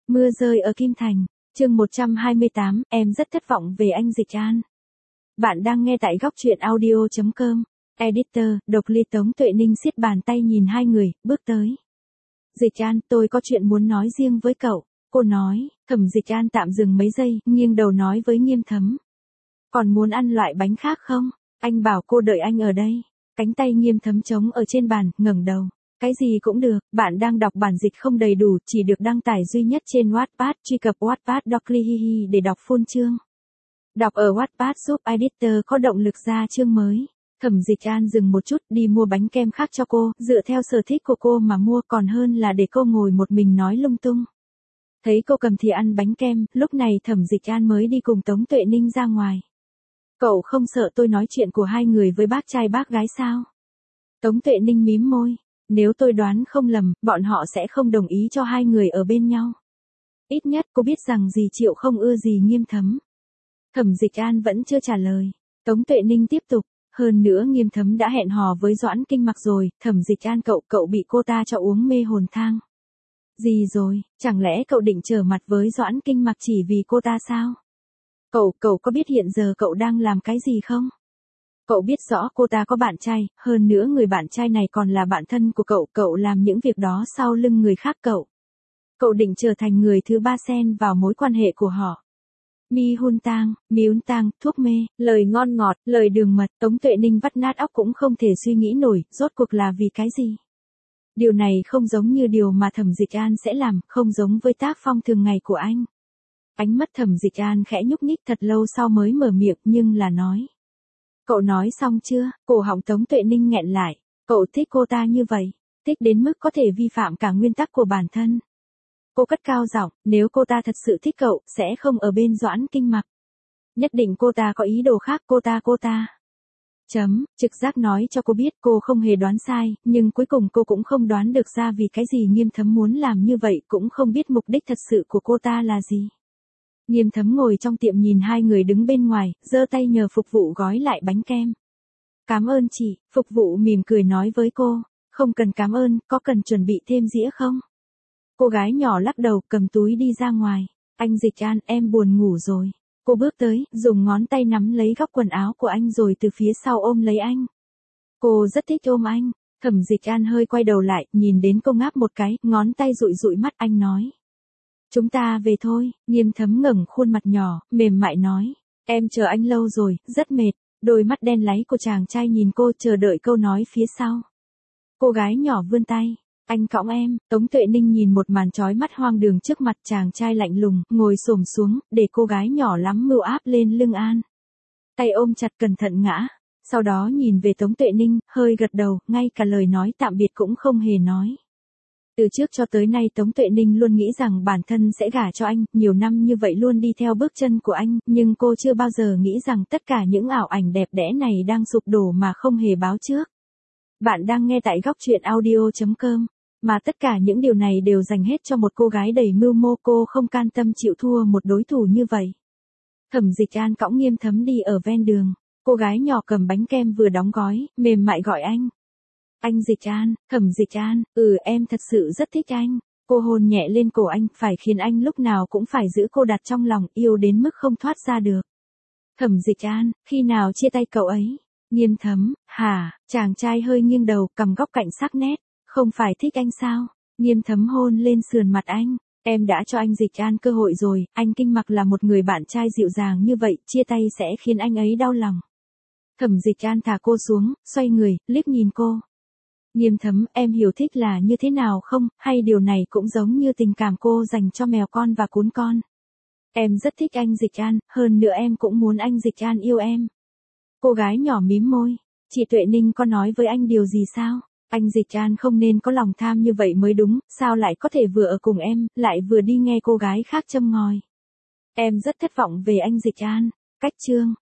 Mưa rơi ở Kim Thành, chương 128, em rất thất vọng về anh Dịch An. Bạn đang nghe tại góc truyện audio.com. Editor, độc ly Tống Tuệ Ninh siết bàn tay nhìn hai người, bước tới. Dịch An, tôi có chuyện muốn nói riêng với cậu, cô nói. Thẩm Dịch An tạm dừng mấy giây, nghiêng đầu nói với Nghiêm Thấm. Còn muốn ăn loại bánh khác không? Anh bảo cô đợi anh ở đây. Cánh tay Nghiêm Thấm trống ở trên bàn, ngẩng đầu. Cái gì cũng được, bạn đang đọc bản dịch không đầy đủ, chỉ được đăng tải duy nhất trên Wattpad, truy cập Wattpad Doclihihi để đọc full chương. Đọc ở Wattpad giúp editor có động lực ra chương mới. Thẩm Dịch An dừng một chút, đi mua bánh kem khác cho cô, dựa theo sở thích của cô mà mua, còn hơn là để cô ngồi một mình nói lung tung. Thấy cô cầm thì ăn bánh kem, lúc này Thẩm Dịch An mới đi cùng Tống Tuệ Ninh ra ngoài. Cậu không sợ tôi nói chuyện của hai người với bác trai bác gái sao? Tống Tuệ Ninh mím môi. Nếu tôi đoán không lầm, bọn họ sẽ không đồng ý cho hai người ở bên nhau. Ít nhất cô biết rằng dì Triệu không ưa gì Nghiêm Thấm. Thẩm Dịch An vẫn chưa trả lời. Tống Tuệ Ninh tiếp tục. Hơn nữa Nghiêm Thấm đã hẹn hò với Doãn Kinh Mặc rồi. Thẩm Dịch An cậu bị cô ta cho uống mê hồn thang. Gì rồi, chẳng lẽ cậu định trở mặt với Doãn Kinh Mặc chỉ vì cô ta sao? Cậu có biết hiện giờ cậu đang làm cái gì không? Cậu biết rõ cô ta có bạn trai, hơn nữa người bạn trai này còn là bạn thân của cậu làm những việc đó sau lưng người khác cậu. Cậu định trở thành người thứ ba xen vào mối quan hệ của họ. Mi hun tang, thuốc mê, lời ngon ngọt, lời đường mật, Tống Tuệ Ninh vắt nát óc cũng không thể suy nghĩ nổi, rốt cuộc là vì cái gì? Điều này không giống như điều mà Thẩm Dịch An sẽ làm, không giống với tác phong thường ngày của anh. Ánh mắt Thẩm Dịch An khẽ nhúc nhích thật lâu sau mới mở miệng nhưng là nói. Cậu nói xong chưa? Cổ họng Tống Tuệ Ninh nghẹn lại. Cậu thích cô ta như vậy, thích đến mức có thể vi phạm cả nguyên tắc của bản thân. Cô cất cao giọng, nếu cô ta thật sự thích cậu, sẽ không ở bên Doãn Kinh Mặc. Nhất định cô ta có ý đồ khác, cô ta. Trực giác nói cho cô biết cô không hề đoán sai, nhưng cuối cùng cô cũng không đoán được ra vì cái gì Nghiêm Thấm muốn làm như vậy, cũng không biết mục đích thật sự của cô ta là gì. Nghiêm Thấm ngồi trong tiệm nhìn hai người đứng bên ngoài, giơ tay nhờ phục vụ gói lại bánh kem. Cảm ơn chị, phục vụ mỉm cười nói với cô. Không cần cảm ơn, có cần chuẩn bị thêm dĩa không? Cô gái nhỏ lắc đầu, cầm túi đi ra ngoài. Anh Dịch An, em buồn ngủ rồi. Cô bước tới, dùng ngón tay nắm lấy góc quần áo của anh rồi từ phía sau ôm lấy anh. Cô rất thích ôm anh. Thẩm Dịch An hơi quay đầu lại, nhìn đến cô ngáp một cái, ngón tay dụi mắt anh nói. Chúng ta về thôi. Nghiêm Thấm ngẩng khuôn mặt nhỏ, mềm mại nói. Em chờ anh lâu rồi, rất mệt. Đôi mắt đen láy của chàng trai nhìn cô chờ đợi câu nói phía sau. Cô gái nhỏ vươn tay. Anh cõng em. Tống Tuệ Ninh nhìn một màn chói mắt hoang đường trước mặt, chàng trai lạnh lùng, ngồi xổm xuống, để cô gái nhỏ lắm mưu áp lên lưng An. Tay ôm chặt cẩn thận ngã. Sau đó nhìn về Tống Tuệ Ninh, hơi gật đầu, ngay cả lời nói tạm biệt cũng không hề nói. Từ trước cho tới nay Tống Tuệ Ninh luôn nghĩ rằng bản thân sẽ gả cho anh, nhiều năm như vậy luôn đi theo bước chân của anh, nhưng cô chưa bao giờ nghĩ rằng tất cả những ảo ảnh đẹp đẽ này đang sụp đổ mà không hề báo trước. Bạn đang nghe tại góc truyện audio.com, mà tất cả những điều này đều dành hết cho một cô gái đầy mưu mô, cô không can tâm chịu thua một đối thủ như vậy. Thẩm Dịch An cõng Nghiêm Thấm đi ở ven đường, cô gái nhỏ cầm bánh kem vừa đóng gói, mềm mại gọi anh. Anh Dịch An, Thẩm Dịch An, em thật sự rất thích anh. Cô hôn nhẹ lên cổ anh, phải khiến anh lúc nào cũng phải giữ cô đặt trong lòng, yêu đến mức không thoát ra được. Thẩm Dịch An, khi nào chia tay cậu ấy? Nghiêm Thấm, hả? Chàng trai hơi nghiêng đầu, cầm góc cạnh sắc nét. Không phải thích anh sao? Nghiêm Thấm hôn lên sườn mặt anh. Em đã cho anh Dịch An cơ hội rồi, anh Kinh Mặc là một người bạn trai dịu dàng như vậy, chia tay sẽ khiến anh ấy đau lòng. Thẩm Dịch An thả cô xuống, xoay người, liếc nhìn cô. Nghiêm Thấm, em hiểu thích là như thế nào không, hay điều này cũng giống như tình cảm cô dành cho mèo con và cún con. Em rất thích anh Dịch An, hơn nữa em cũng muốn anh Dịch An yêu em. Cô gái nhỏ mím môi, chị Tuệ Ninh có nói với anh điều gì sao? Anh Dịch An không nên có lòng tham như vậy mới đúng, sao lại có thể vừa ở cùng em, lại vừa đi nghe cô gái khác châm ngòi. Em rất thất vọng về anh Dịch An. Cách chương.